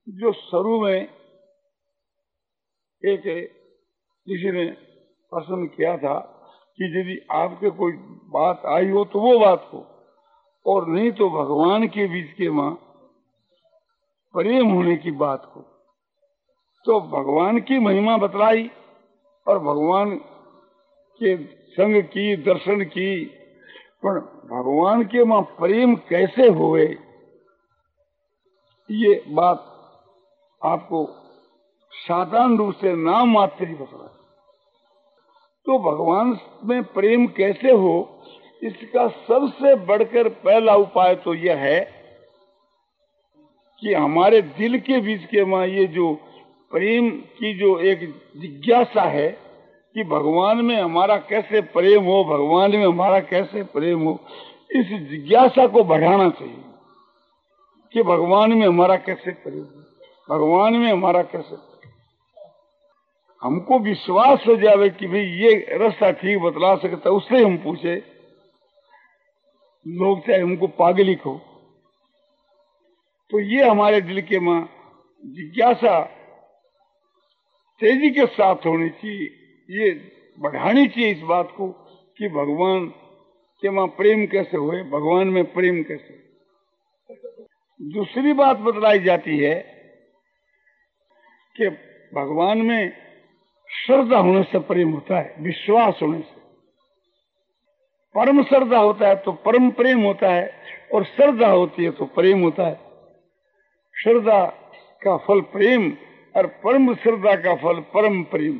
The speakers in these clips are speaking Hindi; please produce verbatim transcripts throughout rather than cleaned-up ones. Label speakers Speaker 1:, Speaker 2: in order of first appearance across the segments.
Speaker 1: जो शुरू में एक किसी ने प्रश्न किया था कि यदि आपके कोई बात आई हो तो वो बात हो, और नहीं तो भगवान के बीच के मां प्रेम होने की बात हो। तो भगवान की महिमा बतलाई और भगवान के संग की, दर्शन की, पर भगवान के मां प्रेम कैसे हुए ये बात आपको साधारण रूप से नाम मात्र ही बतला। तो भगवान में प्रेम कैसे हो, इसका सबसे बढ़कर पहला उपाय तो यह है कि हमारे दिल के बीच के मां ये जो प्रेम की जो एक जिज्ञासा है कि भगवान में हमारा कैसे प्रेम हो, भगवान में हमारा कैसे प्रेम हो, इस जिज्ञासा को बढ़ाना चाहिए कि भगवान में हमारा कैसे प्रेम हो, भगवान में हमारा कैसे। हमको विश्वास हो जावे कि भाई ये रास्ता ठीक बतला सकता, उससे हम पूछे, लोग चाहे हमको पागल ही कहो। तो ये हमारे दिल के मां जिज्ञासा तेजी के साथ होनी चाहिए, ये बढ़ानी चाहिए इस बात को कि भगवान के मां प्रेम कैसे हुए, भगवान में प्रेम कैसे। दूसरी बात बतलाई जाती है कि भगवान में श्रद्धा होने से प्रेम होता है, विश्वास होने से। परम श्रद्धा होता है तो परम प्रेम होता है, और श्रद्धा होती है तो प्रेम होता है। श्रद्धा का फल प्रेम और परम श्रद्धा का फल परम प्रेम।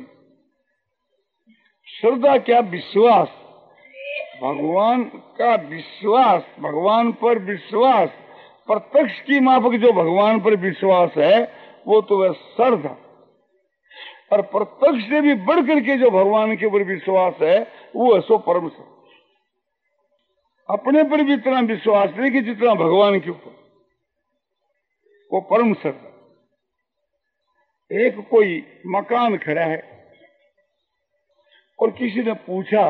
Speaker 1: श्रद्धा क्या? विश्वास, भगवान का विश्वास, भगवान पर विश्वास, प्रत्यक्ष की माफक जो भगवान पर विश्वास है वो तो है श्रद्धा। और प्रत्यक्ष से भी बढ़ करके जो भगवान के ऊपर विश्वास है वो है सो परम श्रद्धा। अपने पर भी इतना विश्वास नहीं कि जितना भगवान के ऊपर, वो परम श्रद्धा। एक कोई मकान खड़ा है और किसी ने पूछा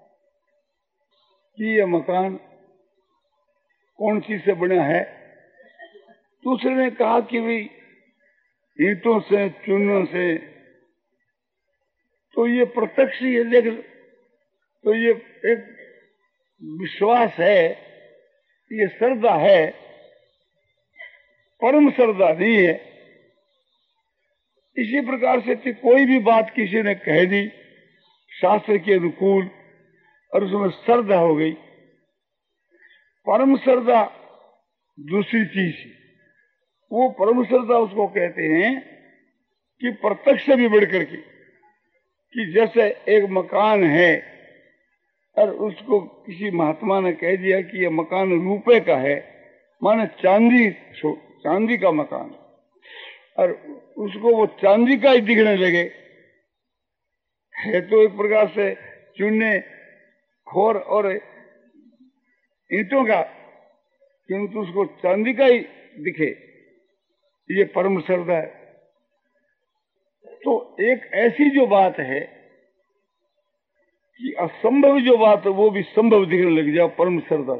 Speaker 1: कि ये मकान कौन चीज से बना है। दूसरे ने कहा कि भाई ईंटों से, चूनों से। तो ये प्रत्यक्ष ही है, देख। तो ये एक विश्वास है, ये श्रद्धा है, परम श्रद्धा नहीं है। इसी प्रकार से कि कोई भी बात किसी ने कह दी शास्त्र के अनुकूल और उसमें श्रद्धा हो गई। परम श्रद्धा दूसरी चीज है। वो परम श्रद्धा उसको कहते हैं कि प्रत्यक्ष से भी बढ़ करके, कि जैसे एक मकान है और उसको किसी महात्मा ने कह दिया कि ये मकान रुपए का है, माने चांदी चांदी का मकान, और उसको वो चांदी का ही दिखने लगे। है तो एक प्रकार से चूने खोर और ईंटों का, किंतु उसको चांदी का ही दिखे, ये परम श्रद्धा है। तो एक ऐसी जो बात है कि असंभव जो बात है वो भी संभव दिखने लग जाए, परम श्रद्धा।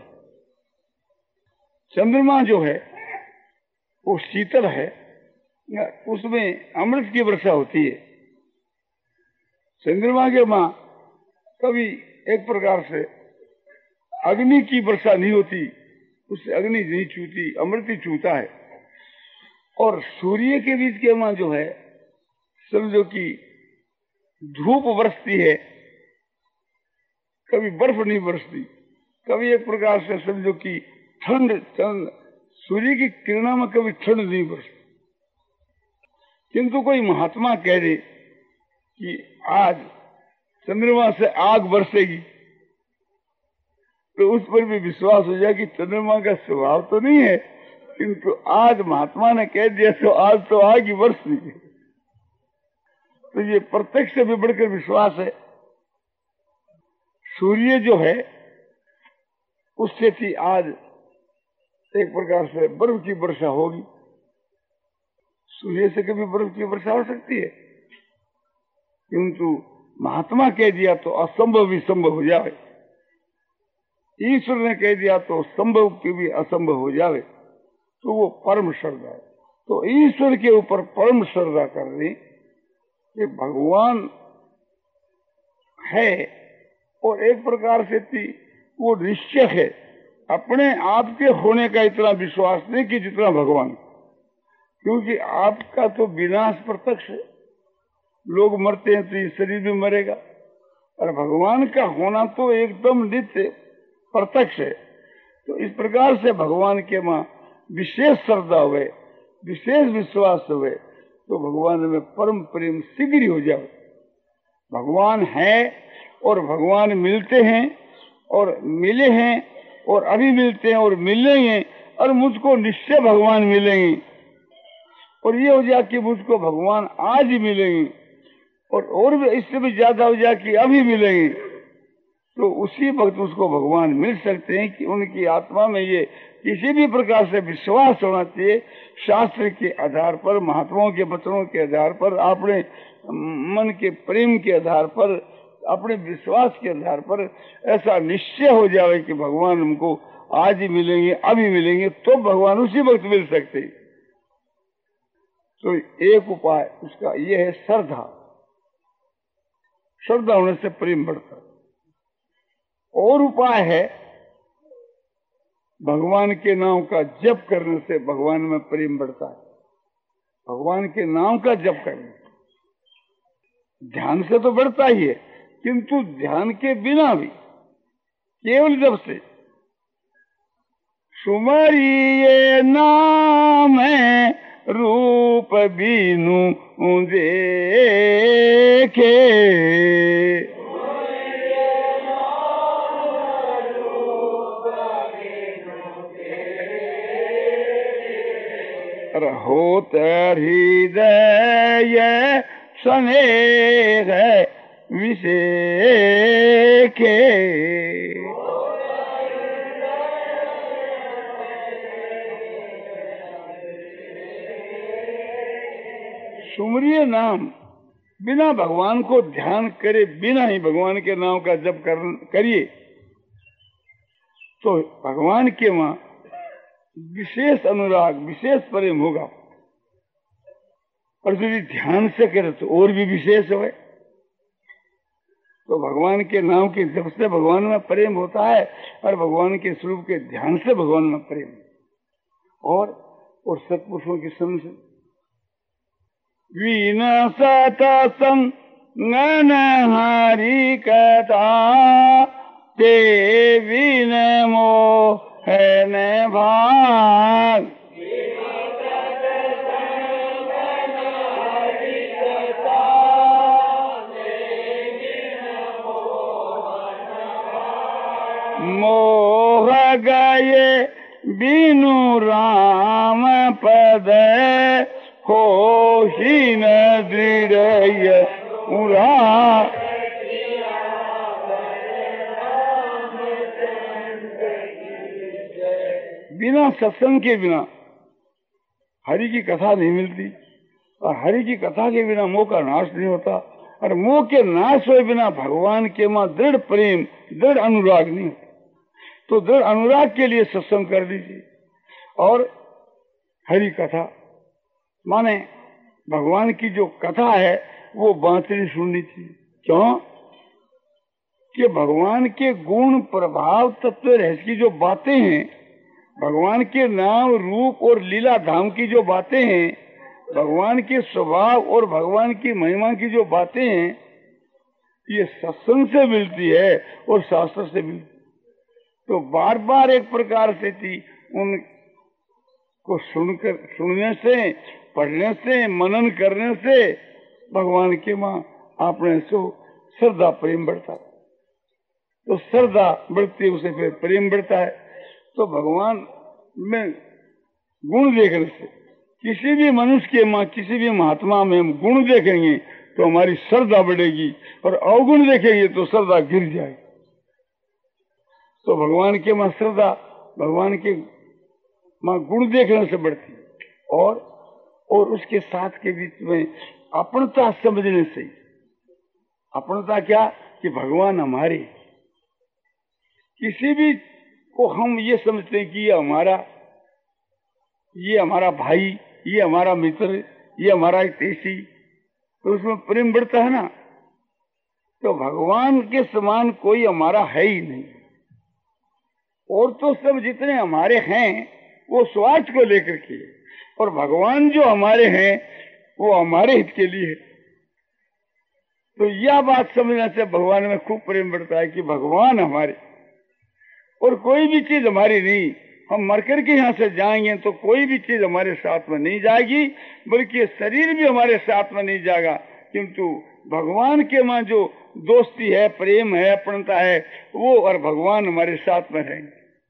Speaker 1: चंद्रमा जो है वो शीतल है, उसमें अमृत की वर्षा होती है। चंद्रमा के मां कभी एक प्रकार से अग्नि की वर्षा नहीं होती, उससे अग्नि नहीं छूती, अमृत ही छूता है। और सूर्य के बीच के मां जो है, समझो कि धूप बरसती है, कभी बर्फ नहीं बरसती, कभी एक प्रकार से समझो कि ठंड, ठंड सूर्य की किरणों में कभी ठंड नहीं बरसती। किंतु कोई महात्मा कह दे कि आज चंद्रमा से आग बरसेगी, तो उस पर भी विश्वास हो जाए कि चंद्रमा का स्वभाव तो नहीं है, किंतु आज महात्मा ने कह दिया तो आज तो आग ही बरसती है। तो ये प्रत्यक्ष से भी बढ़कर विश्वास है। सूर्य जो है उससे थी आज एक प्रकार से बर्फ की वर्षा होगी। सूर्य से कभी बर्फ की वर्षा हो सकती है, किंतु महात्मा कह दिया तो असंभव भी संभव हो जावे, ईश्वर ने कह दिया तो संभव की भी असंभव हो जावे, तो वो परम श्रद्धा है। तो ईश्वर के ऊपर परम श्रद्धा कर दी कि भगवान है, और एक प्रकार से थी वो निश्चय है, अपने आप के होने का इतना विश्वास नहीं कि जितना भगवान, क्योंकि आपका तो विनाश प्रत्यक्ष है, लोग मरते हैं तो ये शरीर भी मरेगा, और भगवान का होना तो एकदम नित्य प्रत्यक्ष है। तो इस प्रकार से भगवान के मां विशेष श्रद्धा हुए, विशेष विश्वास हुए, तो भगवान में परम प्रेम शीघ्र हो जाए। भगवान है और भगवान मिलते हैं और मिले हैं और अभी मिलते हैं और मिलेंगे, और मुझको निश्चय भगवान मिलेंगे, और ये हो जाए कि मुझको भगवान आज ही मिलेंगे, और और भी इससे भी ज्यादा हो जाए कि अभी मिलेंगे, तो उसी वक्त उसको भगवान मिल सकते हैं कि उनकी आत्मा में ये किसी भी प्रकार से विश्वास होना चाहिए। शास्त्र के आधार पर, महात्माओं के वचनों के आधार पर, अपने मन के प्रेम के आधार पर, अपने विश्वास के आधार पर ऐसा निश्चय हो जाए कि भगवान हमको आज ही मिलेंगे, अभी मिलेंगे, तो भगवान उसी वक्त मिल सकते। तो एक उपाय उसका ये है श्रद्धा। श्रद्धा होने से प्रेम बढ़ता है। और उपाय है भगवान के नाम का जप करने से भगवान में प्रेम बढ़ता है। भगवान के नाम का जप करने, ध्यान से तो बढ़ता ही है, किंतु ध्यान के बिना भी केवल जब से सुमरिये नाम है रूप बीनु देखे, होत हृदय स्नेह विषेखे, सुमरिये नाम, बिना भगवान को ध्यान करे बिना ही भगवान के नाम का जप कर, करिए तो भगवान के वहां विशेष अनुराग, विशेष प्रेम होगा। और यदि ध्यान से करे तो और भी विशेष हो। तो भगवान के नाम के जप से भगवान में प्रेम होता है, और भगवान के स्वरूप के ध्यान से भगवान में प्रेम, और और सत्पुरुषों की समझ वीना सतसंगन हरि कथा ते वीन मोह न भाग, मोह गए बिनु राम पद होशी न दृढ़ उरा, बिना सत्संग के बिना हरि की कथा नहीं मिलती, और हरि की कथा के बिना मोह का नाश नहीं होता, और मोह के नाश हुए बिना भगवान के मां दृढ़ प्रेम, दृढ़ अनुराग नहीं होता। तो दृढ़ अनुराग के लिए सत्संग कर दीजिए। और हरि कथा माने भगवान की जो कथा है वो बांसुरी सुननी चाहिए। क्यों? कि भगवान के गुण, प्रभाव, तत्व, रहस्य की जो बातें हैं, भगवान के नाम, रूप और लीला धाम की जो बातें हैं, भगवान के स्वभाव और भगवान की महिमा की जो बातें हैं, ये सत्संग से मिलती है और शास्त्र से मिलती है। तो बार बार एक प्रकार से थी उनको सुनकर, सुनने से, पढ़ने से, मनन करने से भगवान के मां आपने सो श्रद्धा प्रेम बढ़ता है। तो श्रद्धा बढ़ती है, उसे फिर प्रेम बढ़ता है। तो भगवान में गुण देखने से, किसी भी मनुष्य के मां, किसी भी महात्मा में हम गुण देखेंगे तो हमारी श्रद्धा बढ़ेगी, और अवगुण देखेंगे तो श्रद्धा गिर जाएगी। तो भगवान के मां श्रद्धा, भगवान के मां गुण देखने से बढ़ती, और और उसके साथ के बीच में अपनता समझने से। अपनता क्या? कि भगवान हमारे, किसी भी को हम ये समझते हैं कि ये हमारा, ये हमारा भाई, ये हमारा मित्र, ये हमारा हितैषी, तो उसमें प्रेम बढ़ता है ना। तो भगवान के समान कोई हमारा है ही नहीं। और तो सब जितने हमारे हैं वो स्वार्थ को लेकर के, और भगवान जो हमारे हैं वो हमारे हित के लिए है। तो यह बात समझने से भगवान में खूब प्रेम बढ़ता है कि भगवान हमारे, और कोई भी चीज हमारी नहीं। हम मर करके यहाँ से जाएंगे तो कोई भी चीज हमारे साथ में नहीं जाएगी, बल्कि शरीर भी हमारे साथ में नहीं जाएगा, किंतु भगवान के मां जो दोस्ती है, प्रेम है, अपनता है, वो और भगवान हमारे साथ में रहेंगे।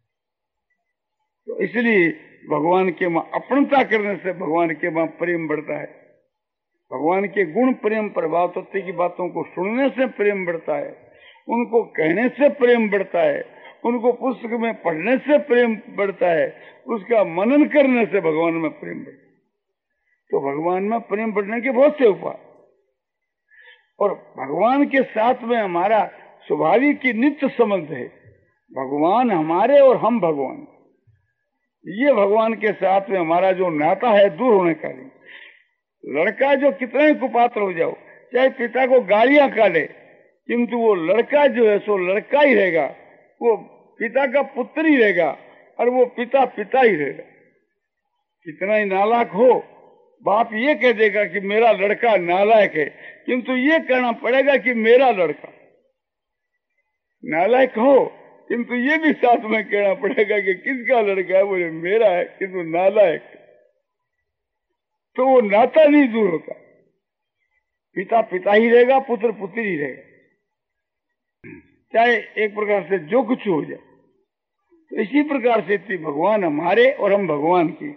Speaker 1: तो इसलिए भगवान के मां अपनता करने से भगवान के मां प्रेम बढ़ता है। भगवान के गुण, प्रेम, प्रभाव तत्व की बातों को सुनने से प्रेम बढ़ता है, उनको कहने से प्रेम बढ़ता है, उनको पुस्तक में पढ़ने से प्रेम बढ़ता है, उसका मनन करने से भगवान में प्रेम बढ़ता है। तो भगवान में प्रेम बढ़ने के बहुत से उपाय, और भगवान के साथ में हमारा स्वाभाविक की नित्य संबंध है। भगवान हमारे और हम भगवान, ये भगवान के साथ में हमारा जो नाता है दूर होने का नहीं। लड़का जो कितना ही कुपात्र हो जाओ, चाहे पिता को गालियां काटे, किंतु वो लड़का जो है सो लड़का ही रहेगा, वो पिता का पुत्र ही रहेगा, और वो पिता पिता ही रहेगा। कितना ही नालायक हो, बाप ये कह देगा कि मेरा लड़का नालायक है, किंतु ये कहना पड़ेगा कि मेरा लड़का। नालायक हो, किंतु ये भी साथ में कहना पड़ेगा कि किसका लड़का है, बोले मेरा है, किंतु नालायक। तो वो नाता नहीं दूर होता, पिता पिता ही रहेगा, पुत्र पुत्र ही रहेगा, चाहे एक प्रकार से जो कुछ हो जाए। तो इसी प्रकार से थी भगवान हमारे और हम भगवान की।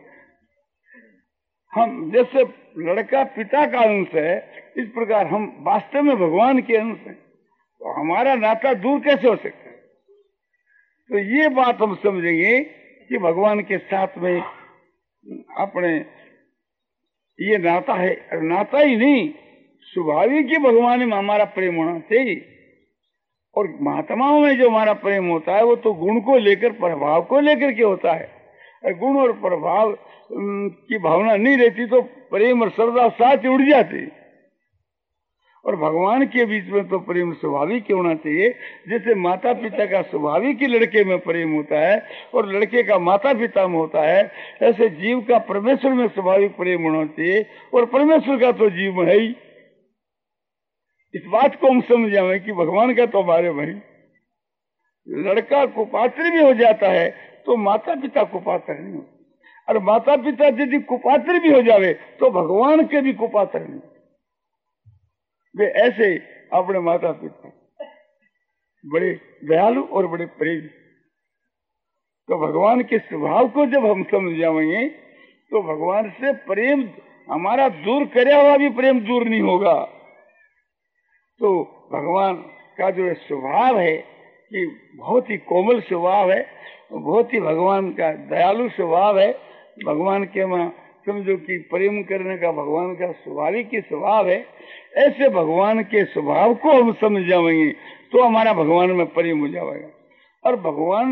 Speaker 1: हम जैसे लड़का पिता का अंश है, इस प्रकार हम वास्तव में भगवान के अंश हैं। तो हमारा नाता दूर कैसे हो सकता है? तो ये बात हम समझेंगे कि भगवान के साथ में अपने ये नाता है। नाता ही नहीं, स्वाभाविक ही भगवान में हमारा प्रेम होना चाहिए। और महात्माओं में जो हमारा प्रेम होता है वो तो गुण को लेकर, प्रभाव को लेकर के होता है। गुण और प्रभाव की भावना नहीं रहती तो प्रेम और श्रद्धा साथ उड़ जाती। और भगवान के बीच में तो प्रेम स्वाभाविक होना चाहिए। जैसे माता पिता का स्वाभाविक ही लड़के में प्रेम होता है और लड़के का माता पिता में होता है, ऐसे जीव का परमेश्वर में स्वाभाविक प्रेम होना चाहिए, और परमेश्वर का तो जीव में है ही। इस बात को हम समझ जाए कि भगवान का तो हमारे भाई। लड़का कुपात्र भी हो जाता है तो माता पिता कुपात्र नहीं होते, और माता पिता यदि कुपात्र भी हो जावे तो भगवान के भी कुपात्र नहीं। वे ऐसे अपने माता पिता बड़े दयालु और बड़े प्रेम। तो भगवान के स्वभाव को जब हम समझ जाएंगे तो भगवान से प्रेम हमारा दूर करया हुआ भी प्रेम दूर नहीं होगा। तो भगवान का जो स्वभाव है कि बहुत ही कोमल स्वभाव है, बहुत ही भगवान का दयालु स्वभाव है। भगवान के मां समझो कि प्रेम करने का भगवान का स्वाभाविक ही स्वभाव है। ऐसे भगवान के स्वभाव को हम समझ जाएंगे तो हमारा भगवान में प्रेम हो जाएगा। और भगवान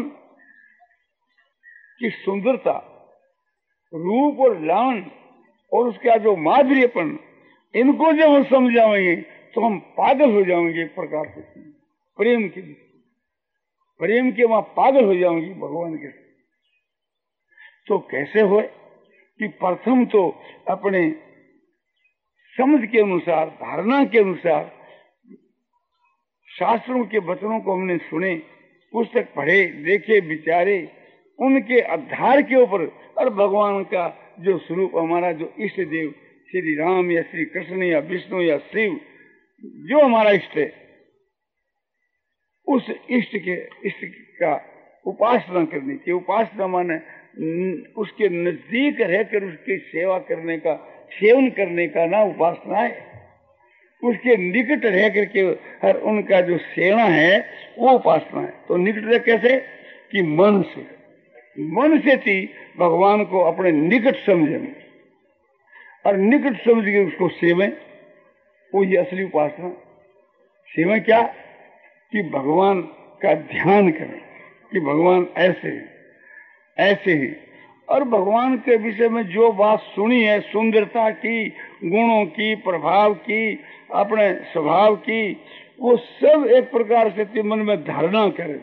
Speaker 1: की सुंदरता, रूप और लावण्य और उसका जो माधुर्यपन, इनको जब हम समझ जाएंगे तो हम पागल हो जाएंगे। एक प्रकार से प्रेम के प्रेम के वहां पागल हो जाएंगे भगवान के। तो कैसे हो कि प्रथम तो अपने समझ के अनुसार, धारणा के अनुसार शास्त्रों के वचनों को हमने सुने, पुस्तक पढ़े, देखे, विचारे, उनके आधार के ऊपर और भगवान का जो स्वरूप, हमारा जो इष्ट देव श्री राम या श्री कृष्ण या विष्णु या शिव, जो हमारा इष्ट है, उस इष्ट के इष्ट का उपासना करनी चाहिए। उपासना माने उसके नजदीक रहकर उसकी सेवा करने का, सेवन करने का ना उपासना है। उसके निकट रह करके हर उनका जो सेवा है वो उपासना है। तो निकट रह कैसे कि मन से, मन से थी भगवान को अपने निकट समझें और निकट समझ के उसको सेवें, वो ये असली उपासना। सेवा क्या कि भगवान का ध्यान करें कि भगवान ऐसे हैं, ऐसे हैं, और भगवान के विषय में जो बात सुनी है, सुंदरता की, गुणों की, प्रभाव की, अपने स्वभाव की, वो सब एक प्रकार से मन में धारणा करे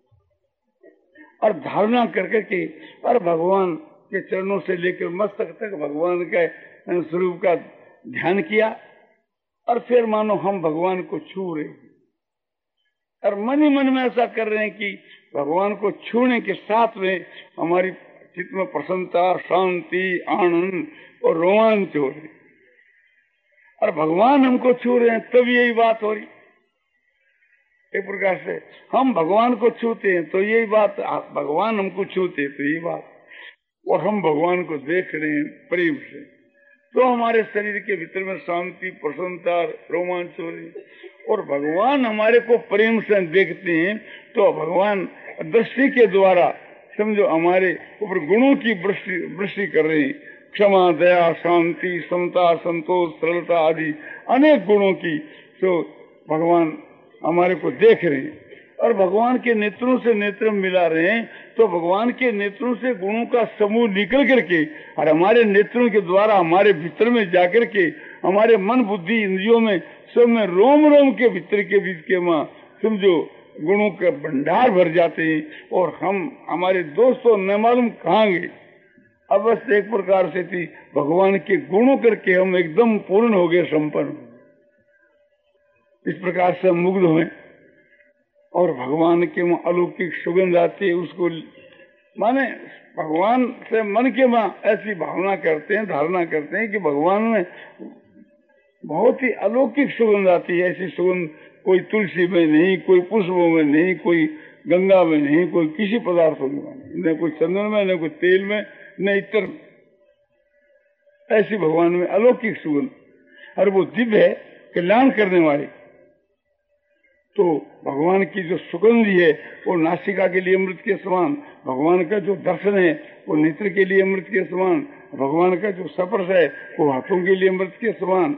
Speaker 1: और धारणा करके के और भगवान के चरणों से लेकर मस्तक तक भगवान के स्वरूप का ध्यान किया और फिर मानो हम भगवान को छू रहे हैं और मन ही मन में ऐसा कर रहे हैं कि भगवान को छूने के साथ में हमारी चित्त में प्रसन्नता, शांति, आनंद और रोमांच हो रही और भगवान हमको छू रहे हैं, तब यही बात हो रही। एक प्रकार से हम भगवान को छूते हैं तो यही बात, भगवान हमको छूते हैं तो यही बात, और हम भगवान को देख रहे हैं प्रेम से, तो हमारे शरीर के भीतर में शांति, प्रसन्नता, रोमांच हो रही। और भगवान हमारे को प्रेम से देखते हैं तो भगवान दृष्टि के द्वारा समझो हमारे ऊपर गुणों की वृष्टि वृष्टि कर रहे हैं, क्षमा, दया, शांति, समता, संतोष, सरलता आदि अनेक गुणों की तो भगवान हमारे को देख रहे हैं और भगवान के नेत्रों से नेत्र मिला रहे हैं, तो भगवान के नेत्रों से गुणों का समूह निकल करके और हमारे नेत्रों के द्वारा हमारे भीतर में जाकर के हमारे मन, बुद्धि, इंद्रियों में सब में रोम रोम के भीतर के बीच के माँ समझो गुणों का भंडार भर जाते हैं और हम हमारे दोस्तों न मालूम कहाँ गए। अवश्य एक प्रकार से थी भगवान के गुणों करके हम एकदम पूर्ण हो गए, संपन्न। इस प्रकार से मुग्ध हुए और भगवान के वहाँ अलौकिक सुगंध आती है, उसको माने भगवान से मन के वहाँ ऐसी भावना करते हैं, धारणा करते हैं कि भगवान में बहुत ही अलौकिक सुगंध आती है। ऐसी सुगंध कोई तुलसी में नहीं, कोई पुष्पों में नहीं, कोई गंगा में नहीं, कोई किसी पदार्थों में नहीं, न कोई चंदन में, न कोई तेल में, न इतर। ऐसी भगवान में अलौकिक सुगंध और वो दिव्य है, कल्याण करने वाली। तो भगवान की जो सुगंध है वो नासिका के लिए अमृत के समान, भगवान का जो दर्शन है वो नेत्र के लिए अमृत के समान, भगवान का जो स्पर्श है वो हाथों के लिए अमृत के समान,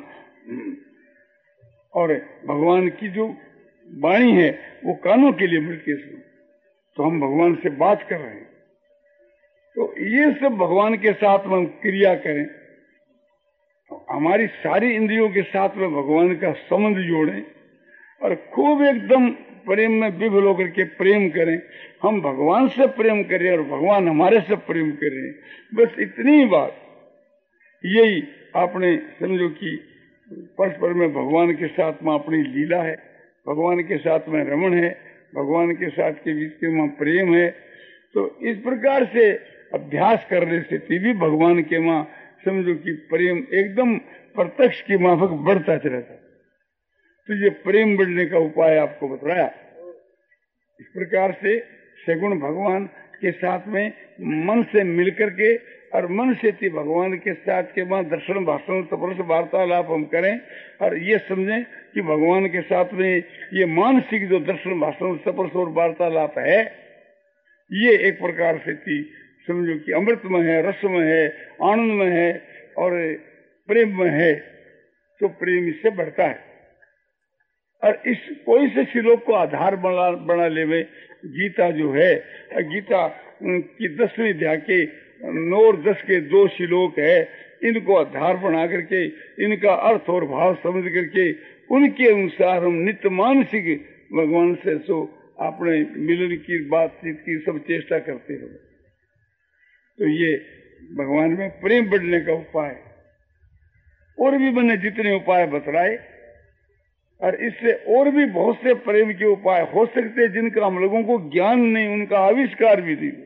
Speaker 1: और भगवान की जो वाणी है वो कानों के लिए अमृत के समान। तो हम भगवान से बात कर रहे हैं, तो ये सब भगवान के साथ में हम क्रिया करें, तो हमारी सारी इंद्रियों के साथ में भगवान का संबंध जोड़ें और खूब एकदम प्रेम में विभोर होकर के प्रेम करें। हम भगवान से प्रेम करें और भगवान हमारे से प्रेम करें, बस इतनी ही बात। यही आपने समझो कि परस्पर में भगवान के साथ में अपनी लीला है, भगवान के साथ में रमण है, भगवान के साथ के बीच में प्रेम है। तो इस प्रकार से अभ्यास करने से भी भगवान के माँ समझो कि प्रेम एकदम प्रत्यक्ष की माफक बढ़ता चला था। तो ये प्रेम बढ़ने का उपाय आपको बताया। इस प्रकार से सगुण भगवान के साथ में मन से मिलकर के और मन से थी भगवान के साथ के बाद दर्शन, भाषण, तपस्या, वार्तालाप हम करें और ये समझें कि भगवान के साथ में ये मानसिक जो दर्शन, भाषण, तपस्या और वार्तालाप है, ये एक प्रकार से थी समझो कि अमृत में है, रस में है, आनंद में है और प्रेम में है। तो प्रेम इससे बढ़ता है। और इस कोई से श्लोक को आधार बना बना ले में गीता जो है, गीता की दसवीं अध्याय के नौ और दस के दो श्लोक है, इनको आधार बना करके इनका अर्थ और भाव समझ करके उनके अनुसार हम नित्य मानसिक भगवान से सो अपने मिलन की बातचीत की सब चेष्टा करते हो। तो ये भगवान में प्रेम बढ़ने का उपाय। और भी मैंने जितने उपाय बतलाए और इससे और भी बहुत से प्रेम के उपाय हो सकते हैं जिनका हम लोगों को ज्ञान नहीं, उनका आविष्कार भी नहीं।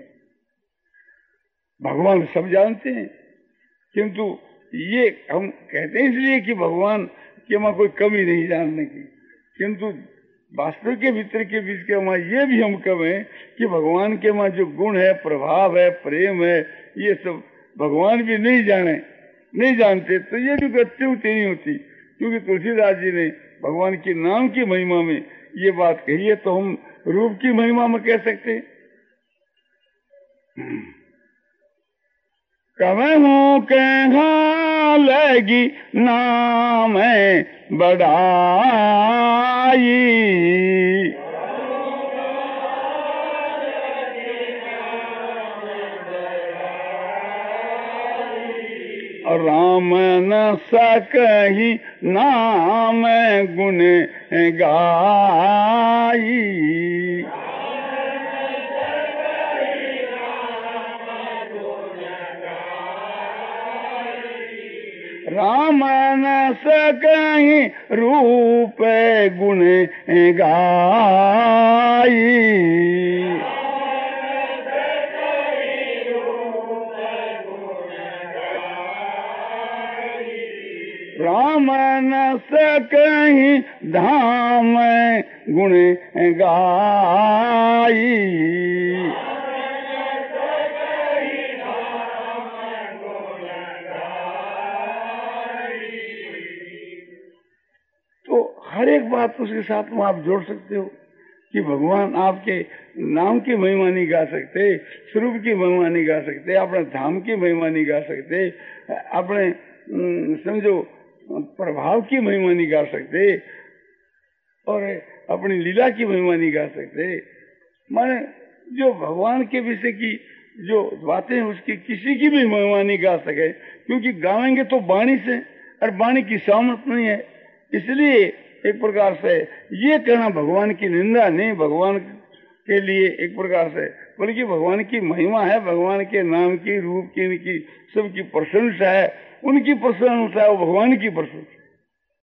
Speaker 1: भगवान सब जानते हैं, किंतु ये हम कहते हैं इसलिए कि भगवान के वहां कोई कमी नहीं जानने की, किंतु वास्तव के भीतर के बीच के वहां ये भी हम कहें कि भगवान के वहां जो गुण है, प्रभाव है, प्रेम है, ये सब भगवान भी नहीं जाने, नहीं जानते। तो ये भी अत्युक्ति नहीं होती, क्योंकि तुलसीदास जी ने भगवान के नाम की महिमा में ये बात कही है, तो हम रूप की महिमा में कह सकते हैं। कहूँ कहाँ लगी नाम बढ़ाई, राम न सकहि नाम गुण गाई। राम न सकहि रूप गुण गाई। राम न सकहि धाम गुण गाई। तो हर एक बात उसके साथ में आप जोड़ सकते हो कि भगवान आपके नाम की महिमा नहीं गा सकते, स्वरूप की महिमा नहीं गा सकते, अपने धाम की महिमा नहीं गा सकते, अपने समझो प्रभाव की महिमा नहीं गा सकते और अपनी लीला की महिमा नहीं गा सकते। माने जो भगवान के विषय की जो बातें उसकी किसी की भी महिमा नहीं गा सके, क्योंकि गावेंगे तो वाणी से और वाणी की सामर्थ नहीं है। इसलिए एक प्रकार से ये कहना भगवान की निंदा नहीं, भगवान के लिए एक प्रकार से बल्कि भगवान की महिमा है, भगवान के नाम की, रूप की, इनकी सबकी प्रशंसा है, उनकी प्रशंसा है, वो भगवान की प्रशंसा।